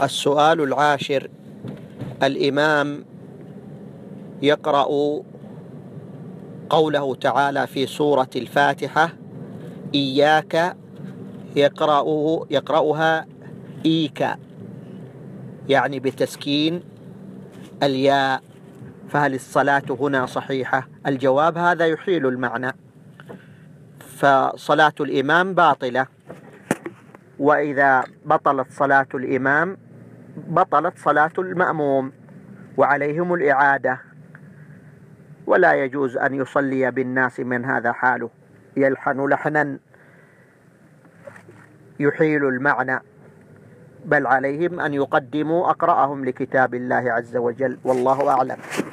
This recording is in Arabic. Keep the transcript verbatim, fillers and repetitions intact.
السؤال العاشر: الإمام يقرأ قوله تعالى في سورة الفاتحة إياك، يقرأه يقرأها إيكا، يعني بتسكين الياء، فهل الصلاة هنا صحيحة؟ الجواب: هذا يحيل المعنى، فصلاة الإمام باطلة، وإذا بطلت صلاة الإمام بطلت صلاة المأموم وعليهم الإعادة، ولا يجوز أن يصلي بالناس من هذا حاله يلحن لحنا يحيل المعنى، بل عليهم أن يقدموا أقرأهم لكتاب الله عز وجل، والله أعلم.